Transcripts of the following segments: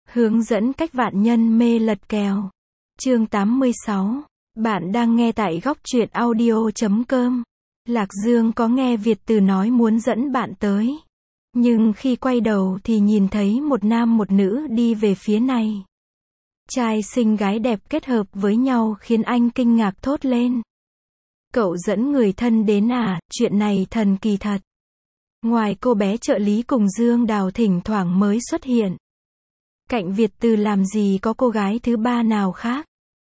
Hướng dẫn cách vạn nhân mê lật kèo. Chương 86. Bạn đang nghe tại góc truyện audio.com. Lạc Dương có nghe Việt Từ nói muốn dẫn bạn tới. Nhưng khi quay đầu thì nhìn thấy một nam một nữ đi về phía này. Trai xinh gái đẹp kết hợp với nhau khiến anh kinh ngạc thốt lên. Cậu dẫn người thân đến à, chuyện này thần kỳ thật. Ngoài cô bé trợ lý cùng Dương Đào thỉnh thoảng mới xuất hiện. Cạnh Việt Từ làm gì có cô gái thứ ba nào khác.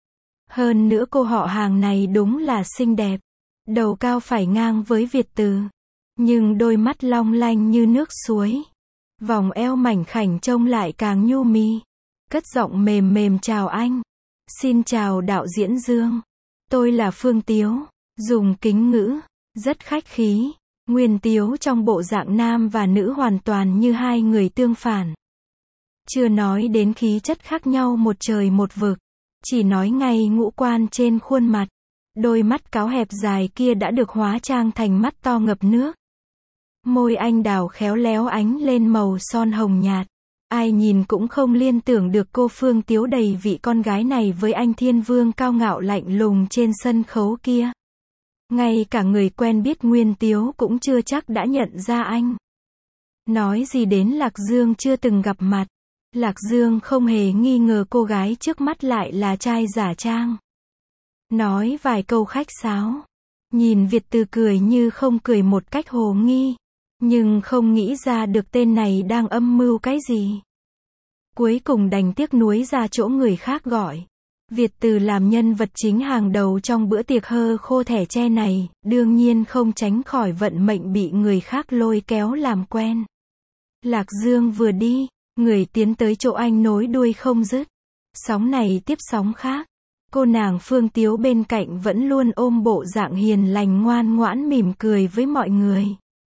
Hơn nữa cô họ hàng này đúng là xinh đẹp. Đầu cao phải ngang với Việt Từ. Nhưng đôi mắt long lanh như nước suối. Vòng eo mảnh khảnh trông lại càng nhu mì. Cất giọng mềm mềm chào anh. Xin chào đạo diễn Dương. Tôi là Phương Tiếu. Dùng kính ngữ. Rất khách khí. Nguyên Tiếu trong bộ dạng nam và nữ hoàn toàn như hai người tương phản. Chưa nói đến khí chất khác nhau một trời một vực. Chỉ nói ngay ngũ quan trên khuôn mặt. Đôi mắt cáo hẹp dài kia đã được hóa trang thành mắt to ngập nước. Môi anh đào khéo léo ánh lên màu son hồng nhạt. Ai nhìn cũng không liên tưởng được cô Phương Tiếu đầy vị con gái này với anh Thiên Vương cao ngạo lạnh lùng trên sân khấu kia. Ngay cả người quen biết Nguyên Tiếu cũng chưa chắc đã nhận ra anh. Nói gì đến Lạc Dương chưa từng gặp mặt. Lạc Dương không hề nghi ngờ cô gái trước mắt lại là trai giả trang. Nói vài câu khách sáo. Nhìn Việt Từ cười như không cười một cách hồ nghi. Nhưng không nghĩ ra được tên này đang âm mưu cái gì. Cuối cùng đành tiếc nuối ra chỗ người khác gọi. Việt Từ làm nhân vật chính hàng đầu trong bữa tiệc hơ khô thẻ tre này, đương nhiên không tránh khỏi vận mệnh bị người khác lôi kéo làm quen. Lạc Dương vừa đi, người tiến tới chỗ anh nối đuôi không dứt. Sóng này tiếp sóng khác. Cô nàng Phương Tiếu bên cạnh vẫn luôn ôm bộ dạng hiền lành ngoan ngoãn mỉm cười với mọi người.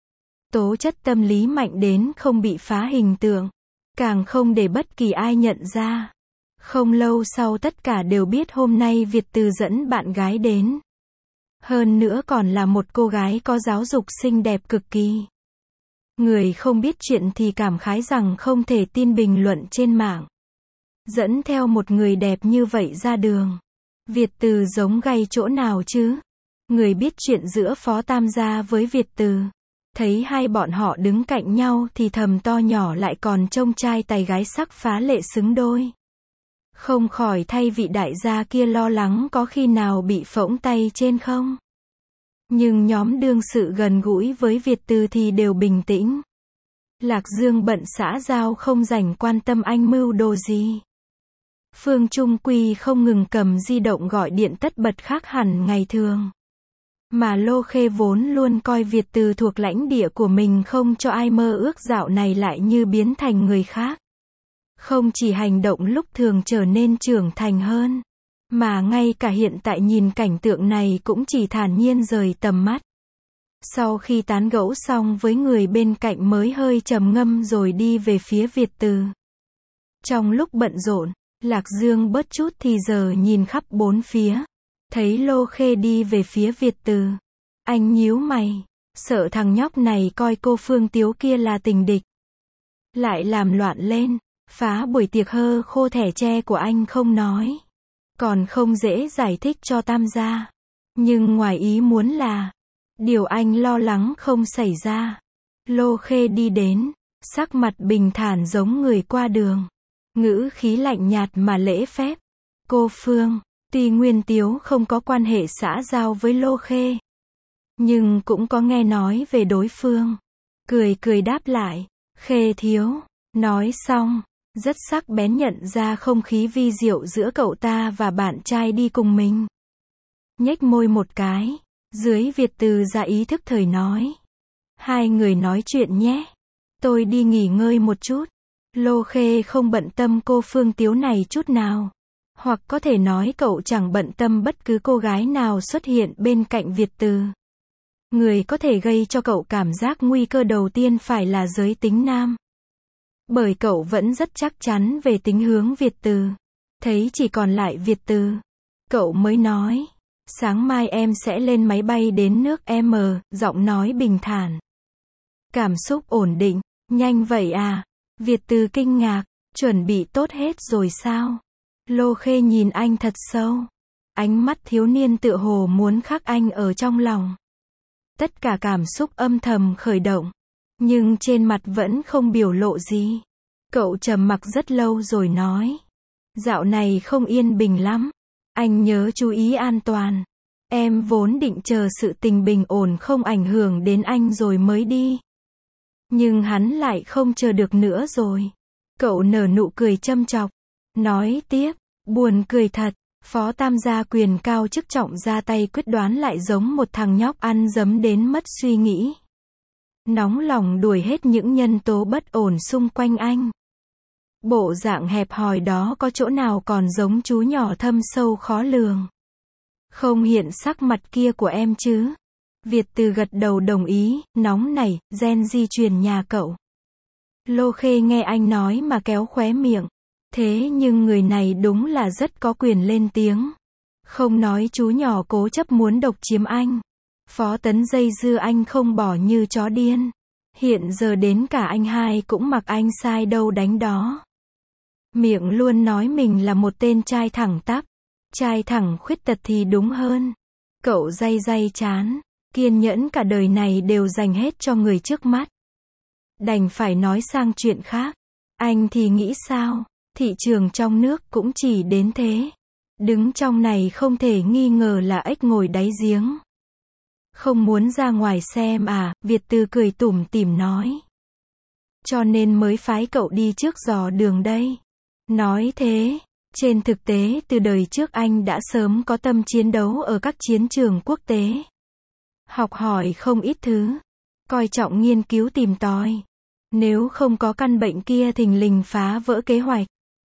Tố chất tâm lý mạnh đến không bị phá hình tượng. Càng không để bất kỳ ai nhận ra. Không lâu sau tất cả đều biết hôm nay Việt Từ dẫn bạn gái đến. Hơn nữa còn là một cô gái có giáo dục xinh đẹp cực kỳ. Người không biết chuyện thì cảm khái rằng không thể tin bình luận trên mạng. Dẫn theo một người đẹp như vậy ra đường. Việt Từ giống gay chỗ nào chứ? Người biết chuyện giữa Phó Tam gia với Việt Từ. Thấy hai bọn họ đứng cạnh nhau thì thầm to nhỏ lại còn trông trai tài gái sắc phá lệ xứng đôi. Không khỏi thay vị đại gia kia lo lắng có khi nào bị phỗng tay trên không. Nhưng nhóm đương sự gần gũi với Việt Từ thì đều bình tĩnh. Lạc Dương bận xã giao không rảnh quan tâm anh mưu đồ gì. Phương Trung Quy không ngừng cầm di động gọi điện tất bật khác hẳn ngày thường. Mà Lô Khê vốn luôn coi Việt Từ thuộc lãnh địa của mình không cho ai mơ ước dạo này lại như biến thành người khác. Không chỉ hành động lúc thường trở nên trưởng thành hơn. Mà ngay cả hiện tại nhìn cảnh tượng này cũng chỉ thản nhiên rời tầm mắt. Sau khi tán gẫu xong với người bên cạnh mới hơi trầm ngâm rồi đi về phía Việt Từ. Trong lúc bận rộn, Lạc Dương bớt chút thì giờ nhìn khắp bốn phía. Thấy Lô Khê đi về phía Việt Từ. Anh nhíu mày. Sợ thằng nhóc này coi cô Phương Tiếu kia là tình địch. Lại làm loạn lên. Phá buổi tiệc hơ khô thẻ tre của anh không nói. Còn không dễ giải thích cho Tam gia. Nhưng ngoài ý muốn là. Điều anh lo lắng không xảy ra. Lô Khê đi đến. Sắc mặt bình thản giống người qua đường. Ngữ khí lạnh nhạt mà lễ phép. Cô Phương. Tuy Nguyên Tiếu không có quan hệ xã giao với Lô Khê. Nhưng cũng có nghe nói về đối phương. Cười cười đáp lại. Khê thiếu. Nói xong. Rất sắc bén nhận ra không khí vi diệu giữa cậu ta và bạn trai đi cùng mình. Nhếch môi một cái. Dưới Việt Từ ra ý thức thời nói. Hai người nói chuyện nhé. Tôi đi nghỉ ngơi một chút. Lô Khê không bận tâm cô Phương Tiếu này chút nào. Hoặc có thể nói cậu chẳng bận tâm bất cứ cô gái nào xuất hiện bên cạnh Việt Từ. Người có thể gây cho cậu cảm giác nguy cơ đầu tiên phải là giới tính nam. Bởi cậu vẫn rất chắc chắn về tính hướng Việt Từ. Thấy chỉ còn lại Việt Từ. Cậu mới nói. Sáng mai em sẽ lên máy bay đến nước M, giọng nói bình thản. Cảm xúc ổn định. Nhanh vậy à? Việt Từ kinh ngạc. Chuẩn bị tốt hết rồi sao? Lô Khê nhìn anh thật sâu. Ánh mắt thiếu niên tựa hồ muốn khắc anh ở trong lòng. Tất cả cảm xúc âm thầm khởi động. Nhưng trên mặt vẫn không biểu lộ gì. Cậu trầm mặc rất lâu rồi nói. Dạo này không yên bình lắm. Anh nhớ chú ý an toàn. Em vốn định chờ sự tình bình ổn không ảnh hưởng đến anh rồi mới đi. Nhưng hắn lại không chờ được nữa rồi. Cậu nở nụ cười châm chọc. Nói tiếp, buồn cười thật. Phó Tam gia quyền cao chức trọng ra tay quyết đoán lại giống một thằng nhóc ăn dấm đến mất suy nghĩ. Nóng lòng đuổi hết những nhân tố bất ổn xung quanh anh. Bộ dạng hẹp hòi đó có chỗ nào còn giống chú nhỏ thâm sâu khó lường. Không hiện sắc mặt kia của em chứ. Việt Từ gật đầu đồng ý, nóng nảy, gen di truyền nhà cậu. Lô Khê nghe anh nói mà kéo khóe miệng. Thế nhưng người này đúng là rất có quyền lên tiếng. Không nói chú nhỏ cố chấp muốn độc chiếm anh. Phó Tấn dây dưa anh không bỏ như chó điên. Hiện giờ đến cả anh hai cũng mặc anh sai đâu đánh đó. Miệng luôn nói mình là một tên trai thẳng tắp. Trai thẳng khuyết tật thì đúng hơn. Cậu day day chán. Kiên nhẫn cả đời này đều dành hết cho người trước mắt. Đành phải nói sang chuyện khác. Anh thì nghĩ sao? Thị trường trong nước cũng chỉ đến thế. Đứng trong này không thể nghi ngờ là ếch ngồi đáy giếng. Không muốn ra ngoài xem à, Việt Từ cười tủm tỉm nói. Cho nên mới phái cậu đi trước dò đường đây. Nói thế, trên thực tế từ đời trước anh đã sớm có tâm chiến đấu ở các chiến trường quốc tế. Học hỏi không ít thứ. Coi trọng nghiên cứu tìm tòi. Nếu không có căn bệnh kia thình lình phá vỡ kế hoạch.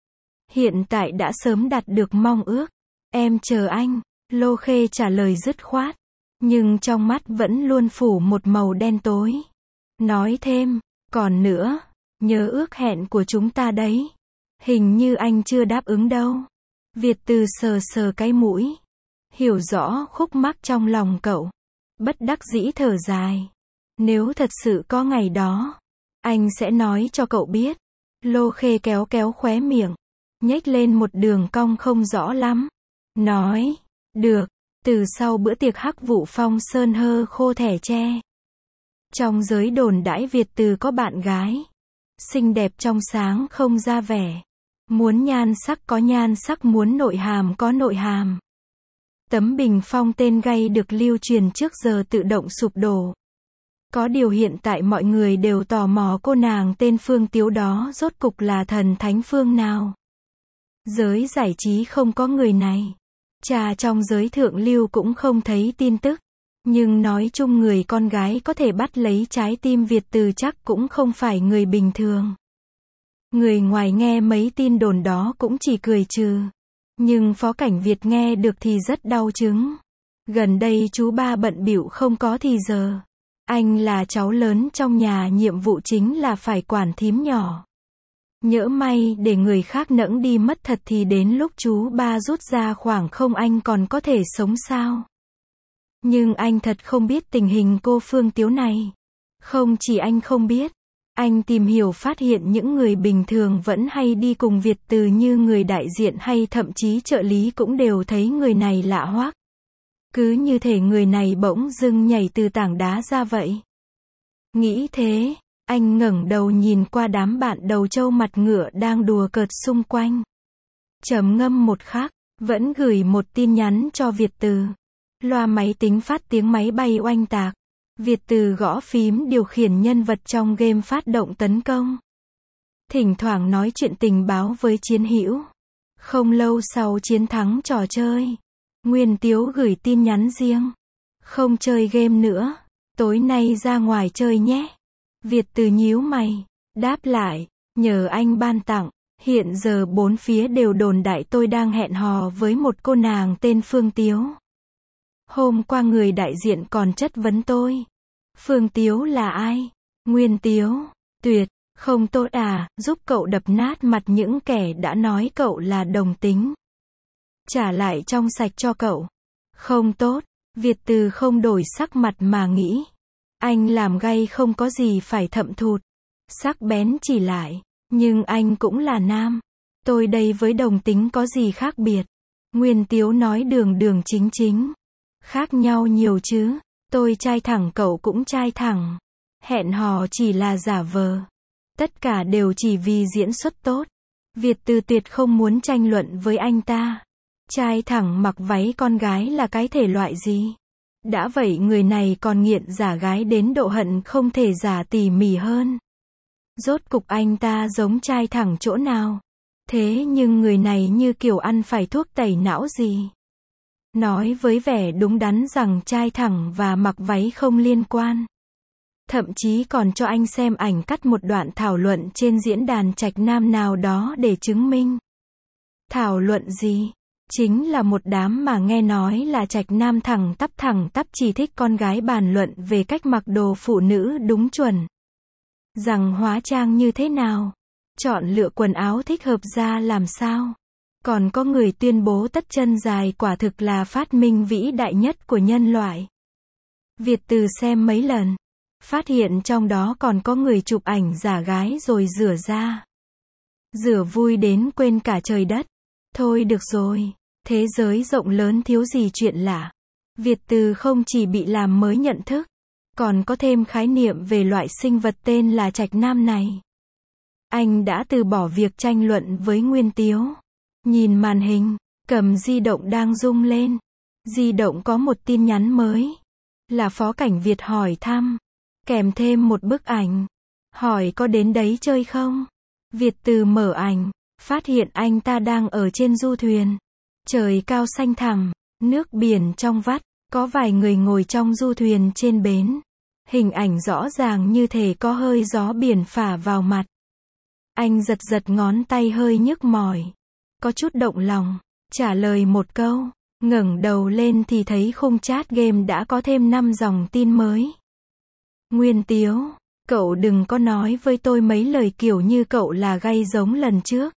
Hiện tại đã sớm đạt được mong ước. Em chờ anh. Lô Khê trả lời dứt khoát. Nhưng trong mắt vẫn luôn phủ một màu đen tối. Nói thêm, còn nữa, nhớ ước hẹn của chúng ta đấy. Hình như anh chưa đáp ứng đâu. Việt Từ sờ sờ cái mũi. Hiểu rõ khúc mắc trong lòng cậu. Bất đắc dĩ thở dài. Nếu thật sự có ngày đó, anh sẽ nói cho cậu biết. Lô Khê kéo kéo khóe miệng. Nhếch lên một đường cong không rõ lắm. Nói, được, từ sau bữa tiệc Hắc Vụ Phong Sơn hơ khô thẻ tre. Trong giới đồn đãi Việt Từ có bạn gái. Xinh đẹp trong sáng không ra vẻ. Muốn nhan sắc có nhan sắc, muốn nội hàm có nội hàm. Tấm bình phong tên gay được lưu truyền trước giờ tự động sụp đổ. Có điều hiện tại mọi người đều tò mò cô nàng tên Phương Tiếu đó rốt cục là thần thánh phương nào. Giới giải trí không có người này. Cha trong giới thượng lưu cũng không thấy tin tức. Nhưng nói chung người con gái có thể bắt lấy trái tim Việt Từ chắc cũng không phải người bình thường. Người ngoài nghe mấy tin đồn đó cũng chỉ cười trừ. Nhưng Phó Cảnh Việt nghe được thì rất đau chứng. Gần đây chú ba bận bịu không có thì giờ. Anh là cháu lớn trong nhà, nhiệm vụ chính là phải quản thím nhỏ. Nhỡ may để người khác nẫng đi mất thật thì đến lúc chú ba rút ra khoảng không anh còn có thể sống sao? Nhưng anh thật không biết tình hình cô Phương Tiếu này. Không chỉ anh không biết. Anh tìm hiểu phát hiện những người bình thường vẫn hay đi cùng Việt Từ như người đại diện hay thậm chí trợ lý cũng đều thấy người này lạ hoắc. Cứ như thể người này bỗng dưng nhảy từ tảng đá ra vậy. Nghĩ thế, anh ngẩng đầu nhìn qua đám bạn đầu trâu mặt ngựa đang đùa cợt xung quanh. Trầm ngâm một khắc, vẫn gửi một tin nhắn cho Việt Từ. Loa máy tính phát tiếng máy bay oanh tạc. Việt Từ gõ phím điều khiển nhân vật trong game phát động tấn công. Thỉnh thoảng nói chuyện tình báo với chiến hữu. Không lâu sau chiến thắng trò chơi, Nguyên Tiếu gửi tin nhắn riêng. Không chơi game nữa, tối nay ra ngoài chơi nhé. Việt Từ nhíu mày, đáp lại, nhờ anh ban tặng. Hiện giờ bốn phía đều đồn đại tôi đang hẹn hò với một cô nàng tên Phương Tiếu. Hôm qua người đại diện còn chất vấn tôi. Phương Tiếu là ai? Nguyên Tiếu, tuyệt, không tốt à, giúp cậu đập nát mặt những kẻ đã nói cậu là đồng tính. Trả lại trong sạch cho cậu. Không tốt, Việt Từ không đổi sắc mặt mà nghĩ. Anh làm gay không có gì phải thậm thụt. Sắc bén chỉ lại. Nhưng anh cũng là nam. Tôi đây với đồng tính có gì khác biệt? Nguyên Tiếu nói đường đường chính chính. Khác nhau nhiều chứ. Tôi trai thẳng cậu cũng trai thẳng. Hẹn hò chỉ là giả vờ. Tất cả đều chỉ vì diễn xuất tốt. Việt Từ tuyệt không muốn tranh luận với anh ta. Trai thẳng mặc váy con gái là cái thể loại gì? Đã vậy người này còn nghiện giả gái đến độ hận không thể giả tỉ mỉ hơn. Rốt cục anh ta giống trai thẳng chỗ nào? Thế nhưng người này như kiểu ăn phải thuốc tẩy não gì? Nói với vẻ đúng đắn rằng trai thẳng và mặc váy không liên quan. Thậm chí còn cho anh xem ảnh cắt một đoạn thảo luận trên diễn đàn trạch nam nào đó để chứng minh. Thảo luận gì? Chính là một đám mà nghe nói là trạch nam thẳng tắp chỉ thích con gái bàn luận về cách mặc đồ phụ nữ đúng chuẩn. Rằng hóa trang như thế nào? Chọn lựa quần áo thích hợp ra làm sao? Còn có người tuyên bố tất chân dài quả thực là phát minh vĩ đại nhất của nhân loại. Việt Từ xem mấy lần. Phát hiện trong đó còn có người chụp ảnh giả gái rồi rửa ra. Rửa vui đến quên cả trời đất. Thôi được rồi. Thế giới rộng lớn thiếu gì chuyện lạ. Việt Từ không chỉ bị làm mới nhận thức. Còn có thêm khái niệm về loại sinh vật tên là trạch nam này. Anh đã từ bỏ việc tranh luận với Nguyên Tiếu. Nhìn màn hình, cầm di động đang rung lên. Di động có một tin nhắn mới. Là Phó Cảnh Việt hỏi thăm. Kèm thêm một bức ảnh. Hỏi có đến đấy chơi không? Việt Từ mở ảnh. Phát hiện anh ta đang ở trên du thuyền. Trời cao xanh thẳm. Nước biển trong vắt. Có vài người ngồi trong du thuyền trên bến. Hình ảnh rõ ràng như thể có hơi gió biển phả vào mặt. Anh giật giật ngón tay hơi nhức mỏi. Có chút động lòng. Trả lời một câu. Ngẩng đầu lên thì thấy khung chat game đã có thêm 5 dòng tin mới. Nguyên Tiếu, cậu đừng có nói với tôi mấy lời kiểu như cậu là gay giống lần trước.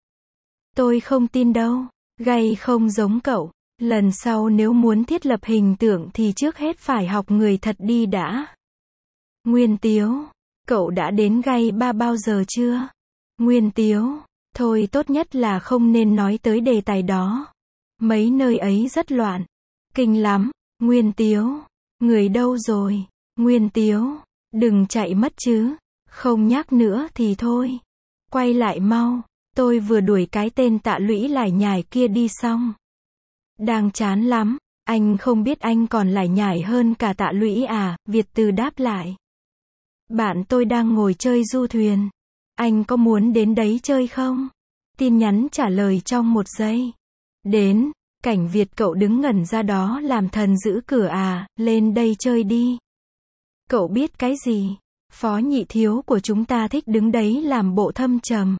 Tôi không tin đâu. Gay không giống cậu. Lần sau nếu muốn thiết lập hình tượng thì trước hết phải học người thật đi đã. Nguyên Tiếu, cậu đã đến gay ba bao giờ chưa? Nguyên Tiếu, thôi tốt nhất là không nên nói tới đề tài đó. Mấy nơi ấy rất loạn. Kinh lắm. Nguyên Tiếu, người đâu rồi? Nguyên Tiếu, đừng chạy mất chứ. Không nhắc nữa thì thôi. Quay lại mau. Tôi vừa đuổi cái tên Tạ Lũy lải nhải kia đi xong. Đang chán lắm. Anh không biết anh còn lải nhải hơn cả Tạ Lũy à? Việt Từ đáp lại. Bạn tôi đang ngồi chơi du thuyền. Anh có muốn đến đấy chơi không? Tin nhắn trả lời trong 1 giây. Đến. Cảnh Việt cậu đứng ngẩn ra đó làm thần giữ cửa à? Lên đây chơi đi. Cậu biết cái gì? Phó nhị thiếu của chúng ta thích đứng đấy làm bộ thâm trầm.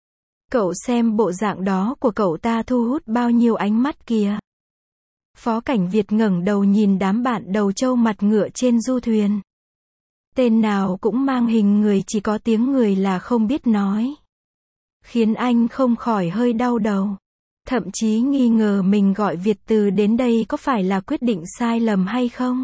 Cậu xem bộ dạng đó của cậu ta thu hút bao nhiêu ánh mắt kìa. Phó Cảnh Việt ngẩng đầu nhìn đám bạn đầu trâu mặt ngựa trên du thuyền. Tên nào cũng mang hình người chỉ có tiếng người là không biết nói. Khiến anh không khỏi hơi đau đầu. Thậm chí nghi ngờ mình gọi Việt Từ đến đây có phải là quyết định sai lầm hay không.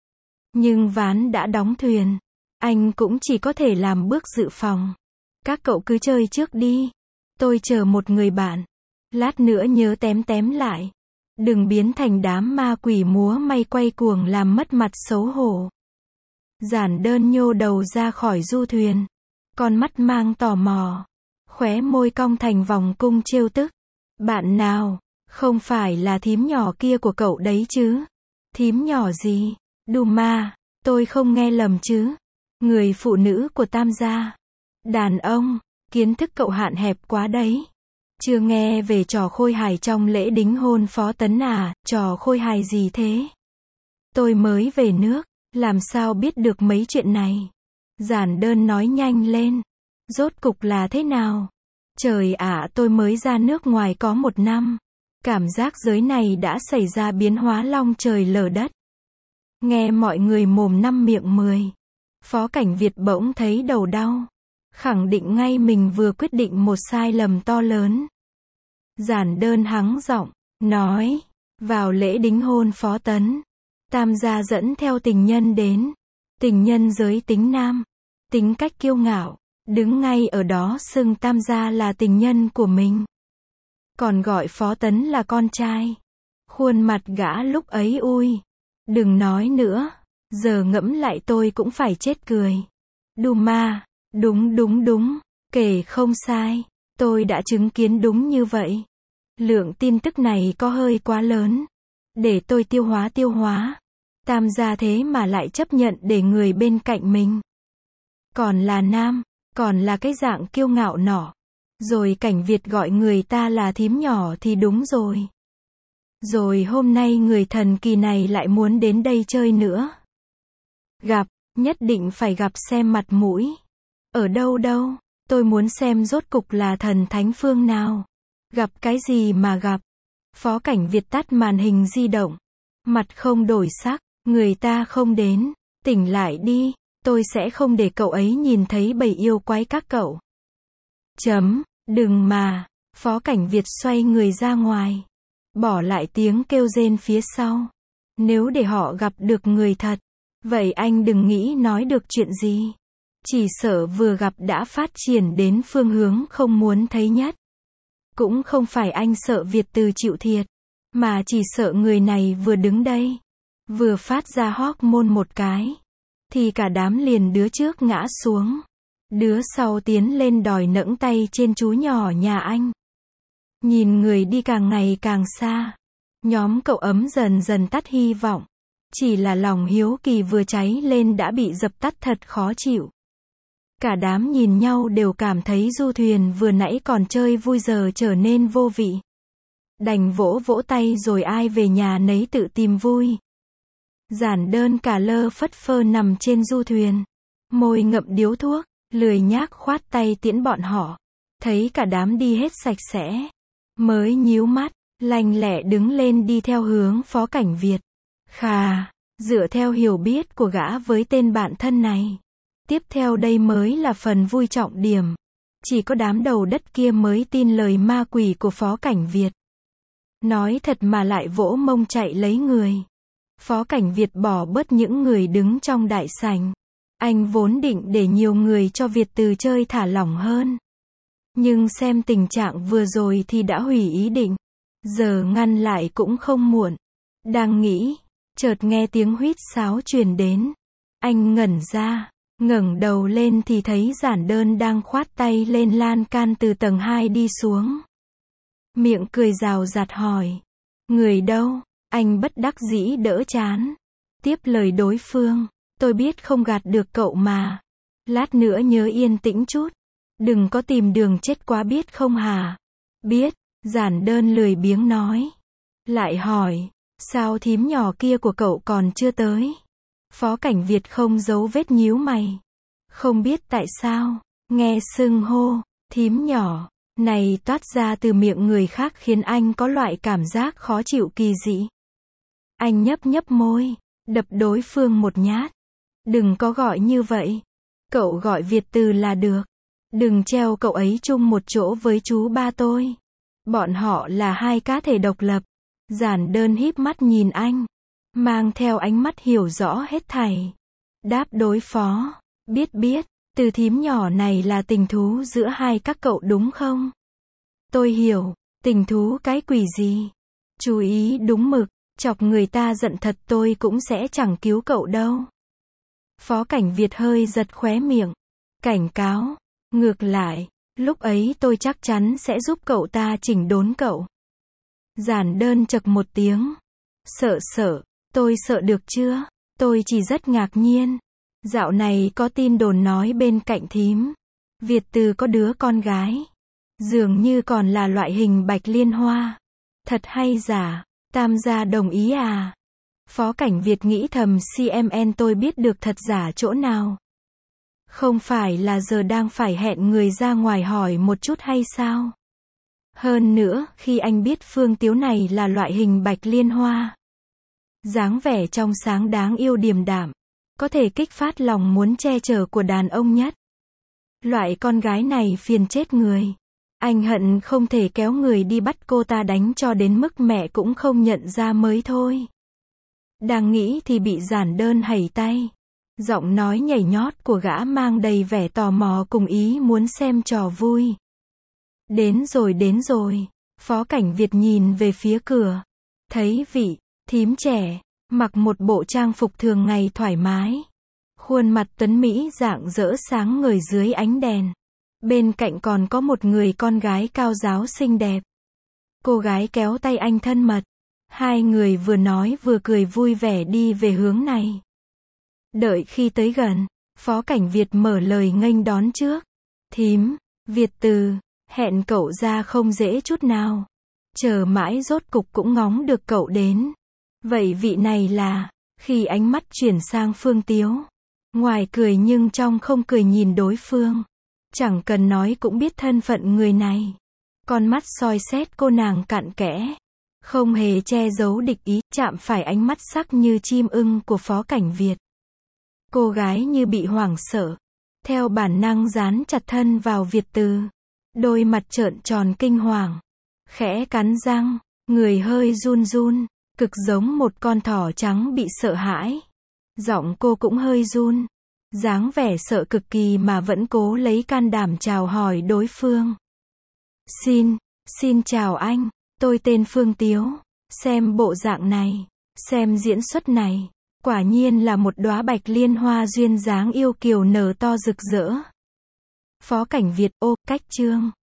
Nhưng ván đã đóng thuyền. Anh cũng chỉ có thể làm bước dự phòng. Các cậu cứ chơi trước đi. Tôi chờ một người bạn. Lát nữa nhớ tém lại. Đừng biến thành đám ma quỷ múa may quay cuồng làm mất mặt xấu hổ. Giản Đơn nhô đầu ra khỏi du thuyền. Con mắt mang tò mò. Khóe môi cong thành vòng cung trêu tức. Bạn nào? Không phải là thím nhỏ kia của cậu đấy chứ? Thím nhỏ gì? Duma, tôi không nghe lầm chứ? Người phụ nữ của Tam gia. Đàn ông, kiến thức cậu hạn hẹp quá đấy. Chưa nghe về trò khôi hài trong lễ đính hôn Phó Tấn à? Trò khôi hài gì thế? Tôi mới về nước, làm sao biết được mấy chuyện này? Giản Đơn nói nhanh lên. Rốt cục là thế nào? Trời ạ, tôi mới ra nước ngoài có 1 năm. Cảm giác giới này đã xảy ra biến hóa long trời lở đất. Nghe mọi người mồm 5 miệng 10. Phó Cảnh Việt bỗng thấy đầu đau. Khẳng định ngay mình vừa quyết định một sai lầm to lớn. Giản Đơn hắng giọng, nói. Vào lễ đính hôn Phó Tấn. Tam gia dẫn theo tình nhân đến. Tình nhân giới tính nam. Tính cách kiêu ngạo. đứng ngay ở đó xưng Tam gia là tình nhân của mình. Còn gọi Phó Tấn là con trai. Khuôn mặt gã lúc ấy ui. Đừng nói nữa, giờ ngẫm lại tôi cũng phải chết cười. Đù ma, đúng, kể không sai, tôi đã chứng kiến đúng như vậy. Lượng tin tức này có hơi quá lớn. Để tôi tiêu hóa. Tam gia thế mà lại chấp nhận để người bên cạnh mình. Còn là nam, còn là cái dạng kiêu ngạo nọ. Rồi Cảnh Việt gọi người ta là thím nhỏ thì đúng rồi. Rồi hôm nay người thần kỳ này lại muốn đến đây chơi nữa. Gặp, nhất định phải gặp xem mặt mũi. Ở đâu, tôi muốn xem rốt cục là thần thánh phương nào. Gặp cái gì mà gặp. Phó Cảnh Việt tắt màn hình di động. Mặt không đổi sắc, người ta không đến. Tỉnh lại đi, tôi sẽ không để cậu ấy nhìn thấy bầy yêu quái các cậu. Đừng mà. Phó Cảnh Việt xoay người ra ngoài. Bỏ lại tiếng kêu rên phía sau. Nếu để họ gặp được người thật, vậy anh đừng nghĩ nói được chuyện gì. Chỉ sợ vừa gặp đã phát triển đến phương hướng không muốn thấy nhất. Cũng không phải anh sợ Việt Từ chịu thiệt, mà chỉ sợ người này vừa đứng đây, vừa phát ra hormone một cái, thì cả đám liền đứa trước ngã xuống. Đứa sau tiến lên đòi nẫng tay trên chú nhỏ nhà anh. Nhìn người đi càng ngày càng xa. Nhóm cậu ấm dần dần tắt hy vọng. Chỉ là lòng hiếu kỳ vừa cháy lên đã bị dập tắt thật khó chịu. Cả đám nhìn nhau đều cảm thấy du thuyền vừa nãy còn chơi vui giờ trở nên vô vị. Đành vỗ tay rồi ai về nhà nấy tự tìm vui. Giản Đơn cả lơ phất phơ nằm trên du thuyền. Môi ngậm điếu thuốc, lười nhác khoát tay tiễn bọn họ. Thấy cả đám đi hết sạch sẽ. Mới nhíu mắt, lanh lẹ đứng lên đi theo hướng Phó Cảnh Việt. Khà, dựa theo hiểu biết của gã với tên bạn thân này. Tiếp theo đây mới là phần vui trọng điểm. Chỉ có đám đầu đất kia mới tin lời ma quỷ của Phó Cảnh Việt. Nói thật mà lại vỗ mông chạy lấy người. Phó Cảnh Việt bỏ bớt những người đứng trong đại sảnh. Anh vốn định để nhiều người cho Việt Từ chơi thả lỏng hơn. Nhưng xem tình trạng vừa rồi thì đã hủy ý định. Giờ ngăn lại cũng không muộn. Đang nghĩ, chợt nghe tiếng huýt sáo truyền đến. Anh ngẩn ra, ngẩng đầu lên thì thấy Giản Đơn đang khoát tay lên lan can từ tầng 2 đi xuống. Miệng cười rào rạt hỏi. Người đâu? Anh bất đắc dĩ đỡ chán. Tiếp lời đối phương. Tôi biết không gạt được cậu mà. Lát nữa nhớ yên tĩnh chút. Đừng có tìm đường chết quá biết không hả? Biết, Giản Đơn lười biếng nói. Lại hỏi, sao thím nhỏ kia của cậu còn chưa tới? Phó Cảnh Việt không giấu vết nhíu mày. Không biết tại sao, nghe xưng hô, thím nhỏ, này toát ra từ miệng người khác khiến anh có loại cảm giác khó chịu kỳ dị. Anh nhấp môi, đập đối phương một nhát. Đừng có gọi như vậy. Cậu gọi Việt Từ là được. Đừng treo cậu ấy chung một chỗ với chú ba tôi. Bọn họ là hai cá thể độc lập. Giản Đơn híp mắt nhìn anh, mang theo ánh mắt hiểu rõ hết thảy. Đáp đối phó. Biết, Từ thím nhỏ này là tình thú giữa hai các cậu đúng không? Tôi hiểu, tình thú cái quỷ gì? Chú ý đúng mực, chọc người ta giận thật tôi cũng sẽ chẳng cứu cậu đâu. Phó Cảnh Việt hơi giật khóe miệng. Cảnh cáo. Ngược lại, lúc ấy tôi chắc chắn sẽ giúp cậu ta chỉnh đốn cậu. Giản Đơn chậc một tiếng. Sợ, tôi sợ được chưa? Tôi chỉ rất ngạc nhiên. Dạo này có tin đồn nói bên cạnh thím Việt Từ có đứa con gái. Dường như còn là loại hình bạch liên hoa. Thật hay giả? Tam gia đồng ý à? Phó Cảnh Việt nghĩ thầm CMN tôi biết được thật giả chỗ nào. Không phải là giờ đang phải hẹn người ra ngoài hỏi một chút hay sao? Hơn nữa, khi anh biết Phương Tiếu này là loại hình bạch liên hoa. Dáng vẻ trong sáng đáng yêu điềm đạm. Có thể kích phát lòng muốn che chở của đàn ông nhất. Loại con gái này phiền chết người. Anh hận không thể kéo người đi bắt cô ta đánh cho đến mức mẹ cũng không nhận ra mới thôi. Đang nghĩ thì bị Giản Đơn hẩy tay. Giọng nói nhảy nhót của gã mang đầy vẻ tò mò cùng ý muốn xem trò vui. Đến rồi. Phó Cảnh Việt nhìn về phía cửa. Thấy vị thím trẻ, mặc một bộ trang phục thường ngày thoải mái. Khuôn mặt tuấn mỹ rạng rỡ sáng ngời dưới ánh đèn. Bên cạnh còn có một người con gái cao ráo xinh đẹp. Cô gái kéo tay anh thân mật. Hai người vừa nói vừa cười vui vẻ đi về hướng này. Đợi khi tới gần, Phó Cảnh Việt mở lời nghênh đón trước. Thím, Việt Từ, hẹn cậu ra không dễ chút nào. Chờ mãi rốt cục cũng ngóng được cậu đến. Vậy vị này là, khi ánh mắt chuyển sang Phương Tiếu. Ngoài cười nhưng trong không cười nhìn đối phương. Chẳng cần nói cũng biết thân phận người này. Con mắt soi xét cô nàng cặn kẽ. Không hề che giấu địch ý, chạm phải ánh mắt sắc như chim ưng của Phó Cảnh Việt. Cô gái như bị hoảng sợ. Theo bản năng dán chặt thân vào Việt Từ. Đôi mặt trợn tròn kinh hoàng. Khẽ cắn răng, người hơi run run, cực giống một con thỏ trắng bị sợ hãi. Giọng cô cũng hơi run. Dáng vẻ sợ cực kỳ mà vẫn cố lấy can đảm chào hỏi đối phương. Xin chào anh, tôi tên Phương Tiếu. Xem bộ dạng này, xem diễn xuất này, quả nhiên là một đóa bạch liên hoa duyên dáng yêu kiều nở to rực rỡ. Phó Cảnh Việt, cách chương.